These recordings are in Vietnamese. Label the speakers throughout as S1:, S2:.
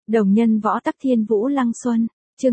S1: Đồng nhân võ tắc thiên vũ lăng xuân, chương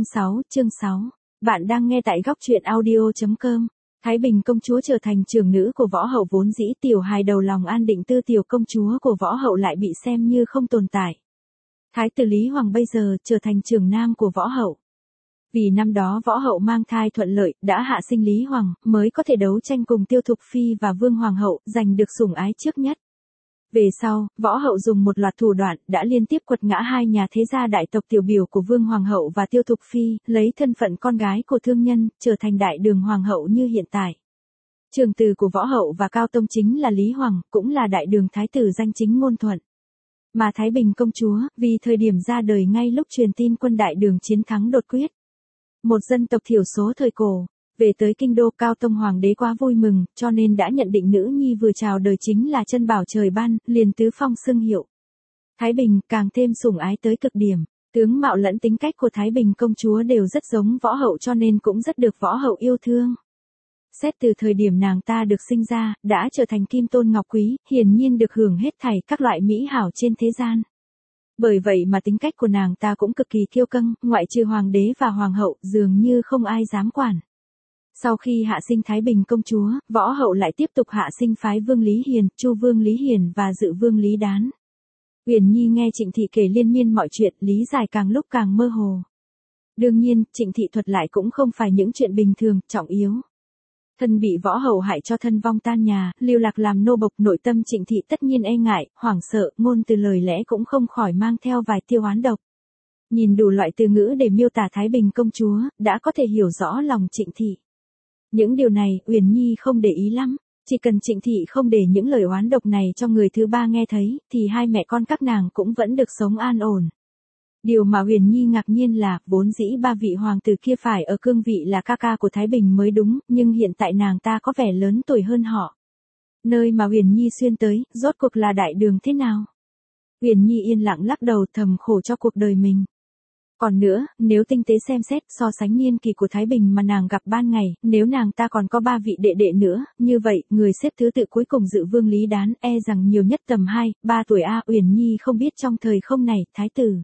S1: 6. Bạn đang nghe tại góc truyện audio.com. Thái Bình công chúa trở thành trưởng nữ của võ hậu, vốn dĩ tiểu hài đầu lòng an định tư tiểu công chúa của võ hậu lại bị xem như không tồn tại. Thái tử Lý Hoàng bây giờ trở thành trưởng nam của võ hậu. Vì năm đó võ hậu mang thai thuận lợi, đã hạ sinh Lý Hoàng, mới có thể đấu tranh cùng Tiêu Thục Phi và Vương Hoàng hậu, giành được sủng ái trước nhất. Về sau, võ hậu dùng một loạt thủ đoạn, đã liên tiếp quật ngã hai nhà thế gia đại tộc tiểu biểu của Vương Hoàng hậu và Tiêu Thục Phi, lấy thân phận con gái của thương nhân, trở thành đại đường Hoàng hậu như hiện tại. Trường tử của võ hậu và Cao Tông chính là Lý Hoàng, cũng là đại đường thái tử danh chính ngôn thuận. Mà Thái Bình công chúa, vì thời điểm ra đời ngay lúc truyền tin quân đại đường chiến thắng đột quyết. Một dân tộc thiểu số thời cổ, về tới kinh đô, Cao Tông hoàng đế quá vui mừng, cho nên đã nhận định nữ nhi vừa chào đời chính là chân bảo trời ban, liền tứ phong xưng hiệu. Thái Bình càng thêm sủng ái tới cực điểm, tướng mạo lẫn tính cách của Thái Bình công chúa đều rất giống võ hậu, cho nên cũng rất được võ hậu yêu thương. Xét từ thời điểm nàng ta được sinh ra, đã trở thành kim tôn ngọc quý, hiển nhiên được hưởng hết thảy các loại mỹ hảo trên thế gian. Bởi vậy mà tính cách của nàng ta cũng cực kỳ kiêu căng, ngoại trừ hoàng đế và hoàng hậu, dường như không ai dám quản. Sau khi hạ sinh Thái Bình công chúa, võ hậu lại tiếp tục hạ sinh phái Vương Lý Hiền, Chu Vương Lý Hiền và Dự Vương Lý Đán. Uyển Nhi nghe Trịnh Thị kể liên miên mọi chuyện, lý giải càng lúc càng mơ hồ. Đương nhiên, Trịnh Thị thuật lại cũng không phải những chuyện bình thường, trọng yếu. Thân bị võ hậu hại cho thân vong tan nhà, lưu lạc làm nô bộc, nội tâm Trịnh Thị tất nhiên e ngại, hoảng sợ, ngôn từ lời lẽ cũng không khỏi mang theo vài tia oán độc. Nhìn đủ loại từ ngữ để miêu tả Thái Bình công chúa, đã có thể hiểu rõ lòng Trịnh Thị. Những điều này, Uyển Nhi không để ý lắm, chỉ cần Trịnh Thị không để những lời oán độc này cho người thứ ba nghe thấy, thì hai mẹ con các nàng cũng vẫn được sống an ổn. Điều mà Uyển Nhi ngạc nhiên là, vốn dĩ ba vị hoàng tử kia phải ở cương vị là ca ca của Thái Bình mới đúng, nhưng hiện tại nàng ta có vẻ lớn tuổi hơn họ. Nơi mà Uyển Nhi xuyên tới, rốt cuộc là đại đường thế nào? Uyển Nhi yên lặng lắc đầu, thầm khổ cho cuộc đời mình. Còn nữa, nếu tinh tế xem xét so sánh niên kỳ của Thái Bình mà nàng gặp ban ngày, nếu nàng ta còn có ba vị đệ đệ nữa, như vậy, người xếp thứ tự cuối cùng Dự Vương Lý Đán, e rằng nhiều nhất tầm 2-3 tuổi a. Uyển Nhi không biết trong thời không này, thái tử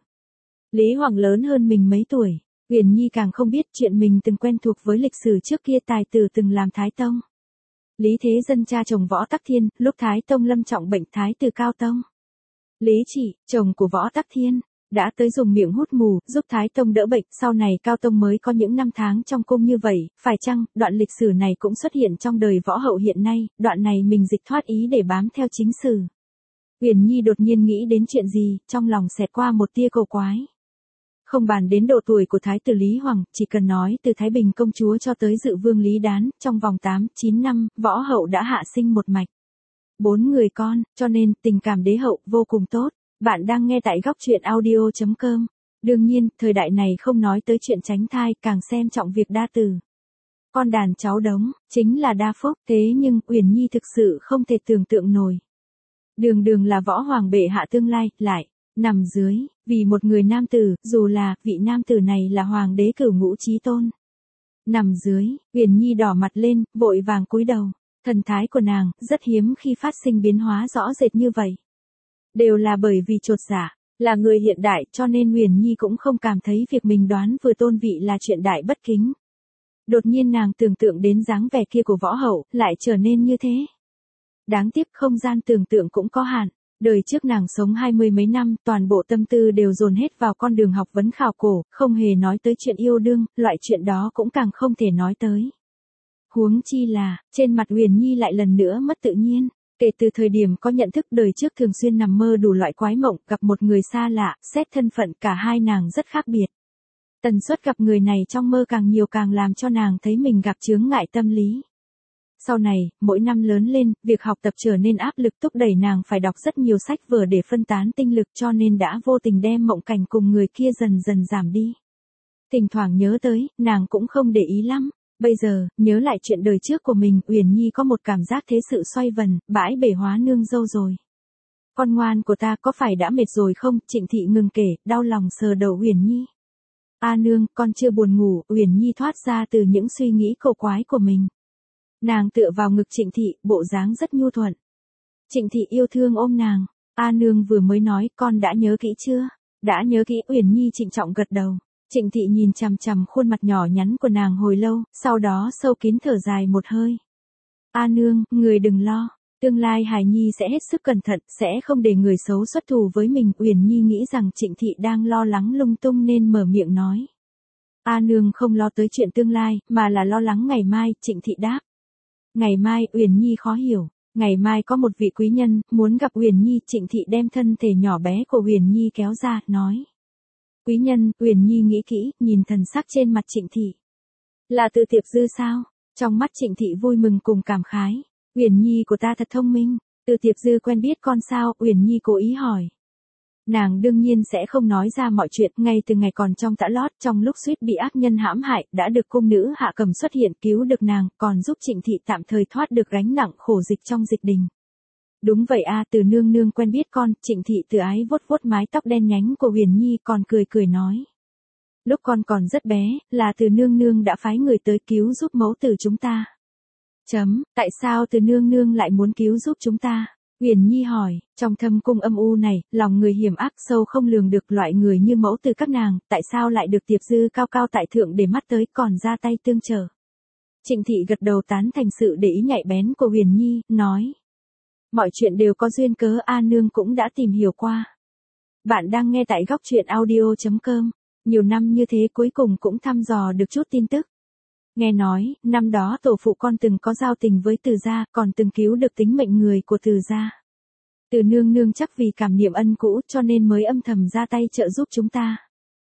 S1: Lý Hoàng lớn hơn mình mấy tuổi. Uyển Nhi càng không biết chuyện mình từng quen thuộc với lịch sử trước kia, tài tử từng làm Thái Tông. Lý Thế Dân cha chồng Võ Tắc Thiên, lúc Thái Tông lâm trọng bệnh, Thái tử Cao Tông Lý Trị, chồng của Võ Tắc Thiên, đã tới dùng miệng hút mù, giúp Thái Tông đỡ bệnh, sau này Cao Tông mới có những năm tháng trong cung như vậy, phải chăng, đoạn lịch sử này cũng xuất hiện trong đời võ hậu hiện nay, đoạn này mình dịch thoát ý để bám theo chính sử. Uyển Nhi đột nhiên nghĩ đến chuyện gì, trong lòng xẹt qua một tia cầu quái. Không bàn đến độ tuổi của Thái tử Lý Hoàng, chỉ cần nói từ Thái Bình công chúa cho tới Dự Vương Lý Đán, trong vòng 8-9 năm, võ hậu đã hạ sinh một mạch 4 người con, cho nên tình cảm đế hậu vô cùng tốt. Bạn đang nghe tại góc truyện audio.com. Đương nhiên, thời đại này không nói tới chuyện tránh thai, càng xem trọng việc đa tử. Con đàn cháu đống, chính là đa phúc, thế nhưng, Uyển Nhi thực sự không thể tưởng tượng nổi. Đường đường là võ hoàng bệ hạ tương lai, lại nằm dưới, vì một người nam tử, dù là, vị nam tử này là hoàng đế cửu ngũ chí tôn. Nằm dưới, Uyển Nhi đỏ mặt lên, vội vàng cúi đầu. Thần thái của nàng, rất hiếm khi phát sinh biến hóa rõ rệt như vậy. Đều là bởi vì chột dạ, là người hiện đại, cho nên Uyển Nhi cũng không cảm thấy việc mình đoán vừa tôn vị là chuyện đại bất kính. Đột nhiên nàng tưởng tượng đến dáng vẻ kia của võ hậu, lại trở nên như thế. Đáng tiếc không gian tưởng tượng cũng có hạn. Đời trước nàng sống 20 mấy năm, toàn bộ tâm tư đều dồn hết vào con đường học vấn khảo cổ, không hề nói tới chuyện yêu đương, loại chuyện đó cũng càng không thể nói tới. Huống chi là, trên mặt Uyển Nhi lại lần nữa mất tự nhiên. Kể từ thời điểm có nhận thức, đời trước thường xuyên nằm mơ đủ loại quái mộng, gặp một người xa lạ, xét thân phận cả hai nàng rất khác biệt. Tần suất gặp người này trong mơ càng nhiều, càng làm cho nàng thấy mình gặp chướng ngại tâm lý. Sau này, mỗi năm lớn lên, việc học tập trở nên áp lực, thúc đẩy nàng phải đọc rất nhiều sách vở để phân tán tinh lực, cho nên đã vô tình đem mộng cảnh cùng người kia dần dần giảm đi. Thỉnh thoảng nhớ tới, nàng cũng không để ý lắm. Bây giờ, nhớ lại chuyện đời trước của mình, Uyển Nhi có một cảm giác thế sự xoay vần, bãi bể hóa nương dâu rồi. Con ngoan của ta có phải đã mệt rồi không? Trịnh Thị ngừng kể, đau lòng sờ đầu Uyển Nhi. A nương, con chưa buồn ngủ. Uyển Nhi thoát ra từ những suy nghĩ cầu quái của mình. Nàng tựa vào ngực Trịnh Thị, bộ dáng rất nhu thuận. Trịnh Thị yêu thương ôm nàng. A nương vừa mới nói, con đã nhớ kỹ chưa? Đã nhớ kỹ. Uyển Nhi trịnh trọng gật đầu. Trịnh Thị nhìn chằm chằm khuôn mặt nhỏ nhắn của nàng hồi lâu, sau đó sâu kín thở dài một hơi. A nương, người đừng lo. Tương lai hài nhi sẽ hết sức cẩn thận, sẽ không để người xấu xuất thù với mình. Uyển Nhi nghĩ rằng Trịnh Thị đang lo lắng lung tung nên mở miệng nói. A nương không lo tới chuyện tương lai, mà là lo lắng ngày mai. Trịnh Thị đáp. Ngày mai? Uyển Nhi khó hiểu. Ngày mai có một vị quý nhân, muốn gặp Uyển Nhi. Trịnh Thị đem thân thể nhỏ bé của Uyển Nhi kéo ra, nói. Quý nhân? Uyển Nhi nghĩ kỹ, nhìn thần sắc trên mặt Trịnh Thị. Là Từ Tiệp Dư sao? Trong mắt Trịnh Thị vui mừng cùng cảm khái. Uyển Nhi của ta thật thông minh. Từ Tiệp Dư quen biết con sao? Uyển Nhi cố ý hỏi. Nàng đương nhiên sẽ không nói ra mọi chuyện. Ngay từ ngày còn trong tã lót, trong lúc suýt bị ác nhân hãm hại, đã được cung nữ Hạ Cầm xuất hiện cứu được nàng, còn giúp Trịnh Thị tạm thời thoát được gánh nặng khổ dịch trong dịch đình. Đúng vậy a, Từ nương nương quen biết con. Trịnh Thị từ ái vuốt vuốt mái tóc đen nhánh của Uyển Nhi, còn cười cười nói. Lúc con còn rất bé, là Từ nương nương đã phái người tới cứu giúp mẫu tử chúng ta. Tại sao Từ nương nương lại muốn cứu giúp chúng ta? Uyển Nhi hỏi. Trong thâm cung âm u này, lòng người hiểm ác sâu không lường được. Loại người như mẫu từ các nàng, tại sao lại được Tiệp Dư cao cao tại thượng để mắt tới, còn ra tay tương trợ? Trịnh Thị gật đầu tán thành sự để ý nhạy bén của Uyển Nhi, nói. Mọi chuyện đều có duyên cớ. A nương cũng đã tìm hiểu qua. Bạn đang nghe tại góc truyện audio.com. Nhiều năm như thế cuối cùng cũng thăm dò được chút tin tức. Nghe nói, năm đó tổ phụ con từng có giao tình với Từ gia, còn từng cứu được tính mệnh người của Từ gia. Từ nương nương chắc vì cảm niệm ân cũ cho nên mới âm thầm ra tay trợ giúp chúng ta.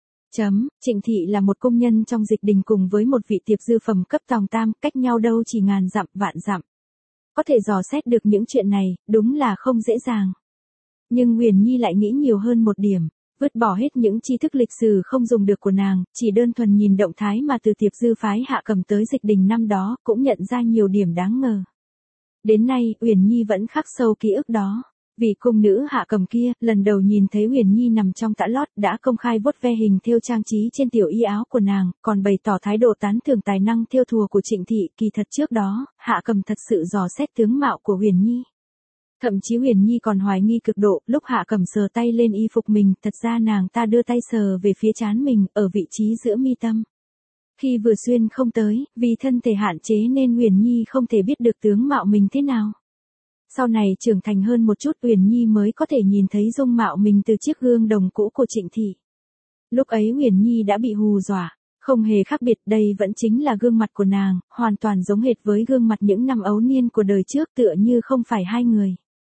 S1: Trịnh Thị là một công nhân trong dịch đình cùng với một vị Tiệp Dư phẩm cấp tòng tam, cách nhau đâu chỉ ngàn dặm vạn dặm. Có thể dò xét được những chuyện này, đúng là không dễ dàng. Nhưng Uyển Nhi lại nghĩ nhiều hơn một điểm. Vứt bỏ hết những tri thức lịch sử không dùng được của nàng, chỉ đơn thuần nhìn động thái mà Từ Tiệp Dư phái Hạ Cầm tới dịch đình năm đó, cũng nhận ra nhiều điểm đáng ngờ. Đến nay, Uyển Nhi vẫn khắc sâu ký ức đó. Vì cung nữ Hạ Cầm kia, lần đầu nhìn thấy Uyển Nhi nằm trong tã lót, đã công khai vuốt ve hình thêu trang trí trên tiểu y áo của nàng, còn bày tỏ thái độ tán thưởng tài năng thêu thùa của Trịnh Thị. Kỳ thật trước đó, Hạ Cầm thật sự dò xét tướng mạo của Uyển Nhi. Thậm chí Uyển Nhi còn hoài nghi cực độ. Lúc Hạ Cầm sờ tay lên y phục mình, thật ra nàng ta đưa tay sờ về phía trán mình, ở vị trí giữa mi tâm. Khi vừa xuyên không tới, vì thân thể hạn chế nên Uyển Nhi không thể biết được tướng mạo mình thế nào. Sau này trưởng thành hơn một chút, Uyển Nhi mới có thể nhìn thấy dung mạo mình từ chiếc gương đồng cũ của Trịnh Thị. Lúc ấy Uyển Nhi đã bị hù dọa. Không hề khác biệt, đây vẫn chính là gương mặt của nàng, hoàn toàn giống hệt với gương mặt những năm ấu niên của đời trước, tựa như không phải hai người.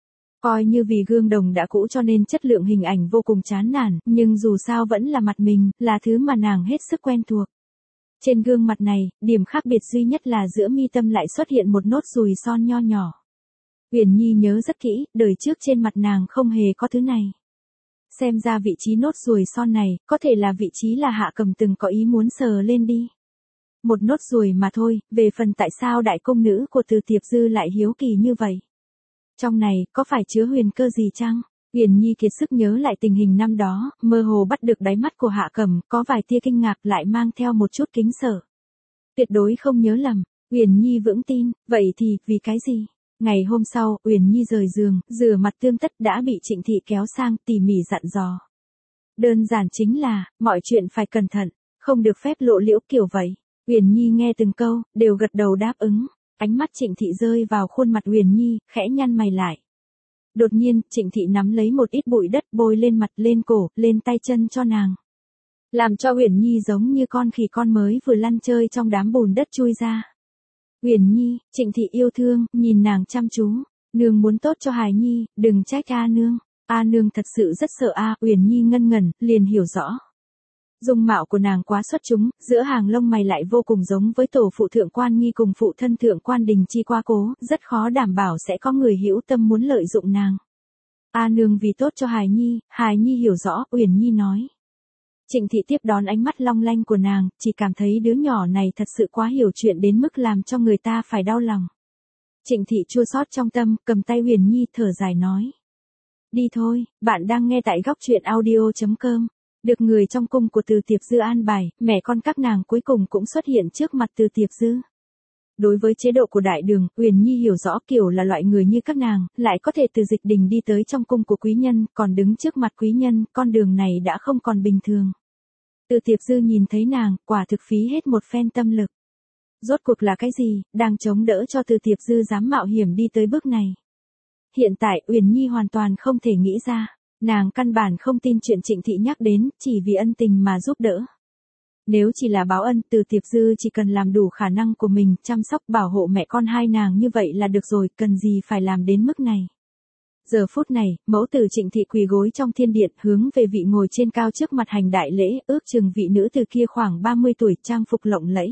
S1: Coi như vì gương đồng đã cũ cho nên chất lượng hình ảnh vô cùng chán nản, nhưng dù sao vẫn là mặt mình, là thứ mà nàng hết sức quen thuộc. Trên gương mặt này, điểm khác biệt duy nhất là giữa mi tâm lại xuất hiện một nốt ruồi son nho nhỏ. Uyển Nhi nhớ rất kỹ, đời trước trên mặt nàng không hề có thứ này. Xem ra vị trí nốt ruồi son này, có thể là vị trí là Hạ Cầm từng có ý muốn sờ lên đi. Một nốt ruồi mà thôi, về phần tại sao đại công nữ của Từ Tiệp Dư lại hiếu kỳ như vậy. Trong này, có phải chứa huyền cơ gì chăng? Uyển Nhi kiệt sức nhớ lại tình hình năm đó, mơ hồ bắt được đáy mắt của Hạ Cầm, có vài tia kinh ngạc lại mang theo một chút kính sợ. Tuyệt đối không nhớ lầm. Uyển Nhi vững tin. Vậy thì, vì cái gì? Ngày hôm sau, Uyển Nhi rời giường, rửa mặt tươm tất đã bị Trịnh Thị kéo sang, tỉ mỉ dặn dò. Đơn giản chính là, mọi chuyện phải cẩn thận, không được phép lộ liễu kiểu vậy. Uyển Nhi nghe từng câu, đều gật đầu đáp ứng. Ánh mắt Trịnh Thị rơi vào khuôn mặt Uyển Nhi, khẽ nhăn mày lại. Đột nhiên, Trịnh Thị nắm lấy một ít bụi đất bôi lên mặt, lên cổ, lên tay chân cho nàng. Làm cho Uyển Nhi giống như con khỉ con mới vừa lăn chơi trong đám bùn đất chui ra. Uyển Nhi, Trịnh Thị yêu thương, nhìn nàng chăm chú. Nương muốn tốt cho hài nhi, đừng trách A nương. A nương thật sự rất sợ A. Uyển Nhi ngân ngẩn, liền hiểu rõ. Dung mạo của nàng quá xuất chúng, giữa hàng lông mày lại vô cùng giống với tổ phụ Thượng Quan Nghi cùng phụ thân Thượng Quan Đình Chi qua cố, rất khó đảm bảo sẽ có người hữu tâm muốn lợi dụng nàng. A nương vì tốt cho hài nhi hiểu rõ. Uyển Nhi nói. Trịnh Thị tiếp đón ánh mắt long lanh của nàng, chỉ cảm thấy đứa nhỏ này thật sự quá hiểu chuyện đến mức làm cho người ta phải đau lòng. Trịnh Thị chua xót trong tâm, cầm tay Uyển Nhi thở dài nói. Đi thôi, bạn đang nghe tại góc truyện audio.com. Được người trong cung của Từ Tiệp Dư an bài, mẹ con các nàng cuối cùng cũng xuất hiện trước mặt Từ Tiệp Dư. Đối với chế độ của đại đường, Uyển Nhi hiểu rõ kiểu là loại người như các nàng, lại có thể từ dịch đình đi tới trong cung của quý nhân, còn đứng trước mặt quý nhân, con đường này đã không còn bình thường. Từ Tiệp Dư nhìn thấy nàng, quả thực phí hết một phen tâm lực. Rốt cuộc là cái gì, đang chống đỡ cho Từ Tiệp Dư dám mạo hiểm đi tới bước này. Hiện tại Uyển Nhi hoàn toàn không thể nghĩ ra, nàng căn bản không tin chuyện Trịnh Thị nhắc đến, chỉ vì ân tình mà giúp đỡ. Nếu chỉ là báo ân, Từ Tiệp Dư chỉ cần làm đủ khả năng của mình, chăm sóc bảo hộ mẹ con hai nàng như vậy là được rồi, cần gì phải làm đến mức này. Giờ phút này, mẫu tử Trịnh Thị quỳ gối trong thiên điện, hướng về vị ngồi trên cao trước mặt hành đại lễ, ước chừng vị nữ từ kia khoảng 30 tuổi, trang phục lộng lẫy.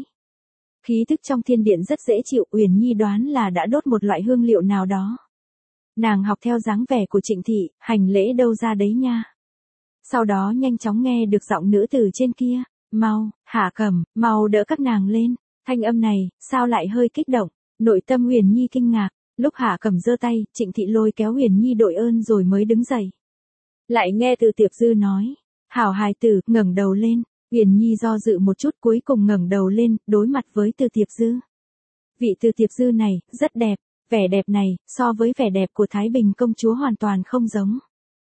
S1: Khí thức trong thiên điện rất dễ chịu, Uyển Nhi đoán là đã đốt một loại hương liệu nào đó. Nàng học theo dáng vẻ của Trịnh Thị, hành lễ đâu ra đấy nha. Sau đó nhanh chóng nghe được giọng nữ từ trên kia, mau, Hạ Cẩm, mau đỡ các nàng lên. Thanh âm này, sao lại hơi kích động, nội tâm Uyển Nhi kinh ngạc. Lúc Hạ Cẩm giơ tay, Trịnh Thị lôi kéo Uyển Nhi đội ơn rồi mới đứng dậy. Lại nghe Từ Tiệp Dư nói, hảo hài tử, ngẩng đầu lên. Uyển Nhi do dự một chút, cuối cùng ngẩng đầu lên, đối mặt với Từ Tiệp Dư. Vị Từ Tiệp Dư này, rất đẹp, vẻ đẹp này, so với vẻ đẹp của Thái Bình công chúa hoàn toàn không giống.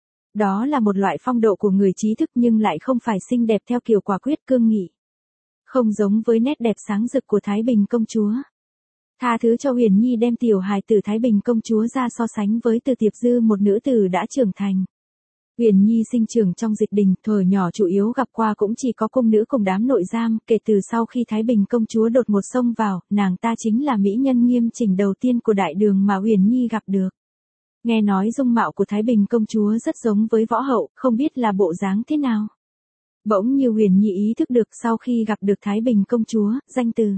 S1: Đó là một loại phong độ của người trí thức nhưng lại không phải xinh đẹp theo kiểu quả quyết cương nghị. Không giống với nét đẹp sáng rực của Thái Bình công chúa. Tha thứ cho Uyển Nhi đem tiểu hài tử Thái Bình công chúa ra so sánh với Từ Tiệp Dư, một nữ tử đã trưởng thành. Uyển Nhi sinh trưởng trong dịch đình, thuở nhỏ chủ yếu gặp qua cũng chỉ có cung nữ cùng đám nội giam, kể từ sau khi Thái Bình công chúa đột ngột xông vào, nàng ta chính là mỹ nhân nghiêm chỉnh đầu tiên của đại đường mà Uyển Nhi gặp được. Nghe nói dung mạo của Thái Bình công chúa rất giống với võ hậu, không biết là bộ dáng thế nào. Bỗng như Uyển Nhi ý thức được sau khi gặp được Thái Bình công chúa, danh từ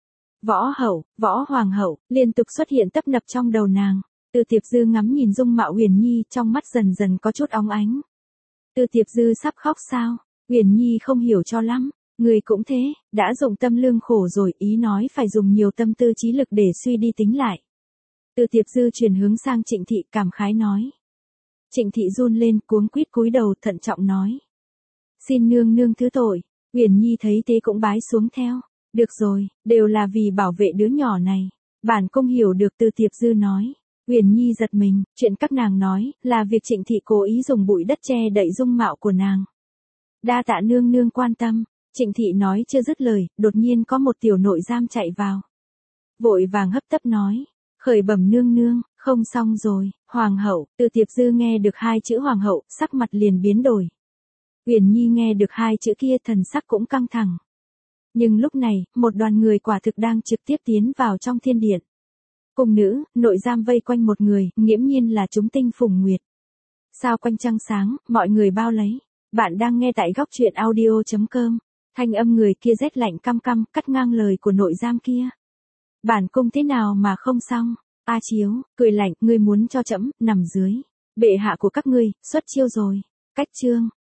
S1: võ hậu, võ hoàng hậu, liên tục xuất hiện tấp nập trong đầu nàng. Từ Tiệp Dư ngắm nhìn dung mạo Uyển Nhi, trong mắt dần dần có chút óng ánh. Từ Tiệp Dư sắp khóc sao? Uyển Nhi không hiểu cho lắm. Người cũng thế, đã dụng tâm lương khổ rồi, ý nói phải dùng nhiều tâm tư trí lực để suy đi tính lại. Từ Tiệp Dư chuyển hướng sang Trịnh Thị, cảm khái nói. Trịnh Thị run lên, cuống quýt cúi đầu, thận trọng nói. Xin nương nương thứ tội. Uyển Nhi thấy thế cũng bái xuống theo. Được rồi, đều là vì bảo vệ đứa nhỏ này. Bản cung hiểu được. Từ Tiệp Dư nói. Uyển Nhi giật mình, chuyện các nàng nói, là việc Trịnh Thị cố ý dùng bụi đất che đậy dung mạo của nàng. Đa tạ nương nương quan tâm. Trịnh Thị nói chưa dứt lời, đột nhiên có một tiểu nội giam chạy vào. Vội vàng hấp tấp nói. Khởi bẩm nương nương, không xong rồi, hoàng hậu. Từ Tiệp Dư nghe được hai chữ hoàng hậu, sắc mặt liền biến đổi. Uyển Nhi nghe được hai chữ kia, thần sắc cũng căng thẳng. Nhưng lúc này, một đoàn người quả thực đang trực tiếp tiến vào trong thiên điện. Cung nữ, nội giam vây quanh một người, nghiễm nhiên là chúng tinh phùng nguyệt. Sao quanh trăng sáng, mọi người bao lấy. Bạn đang nghe tại góc truyện audio.com. Thanh âm người kia rét lạnh căm căm, cắt ngang lời của nội giam kia. Bản cung thế nào mà không xong? A Chiếu, cười lạnh, ngươi muốn cho trẫm nằm dưới bệ hạ của các ngươi, xuất chiêu rồi. Cách chương,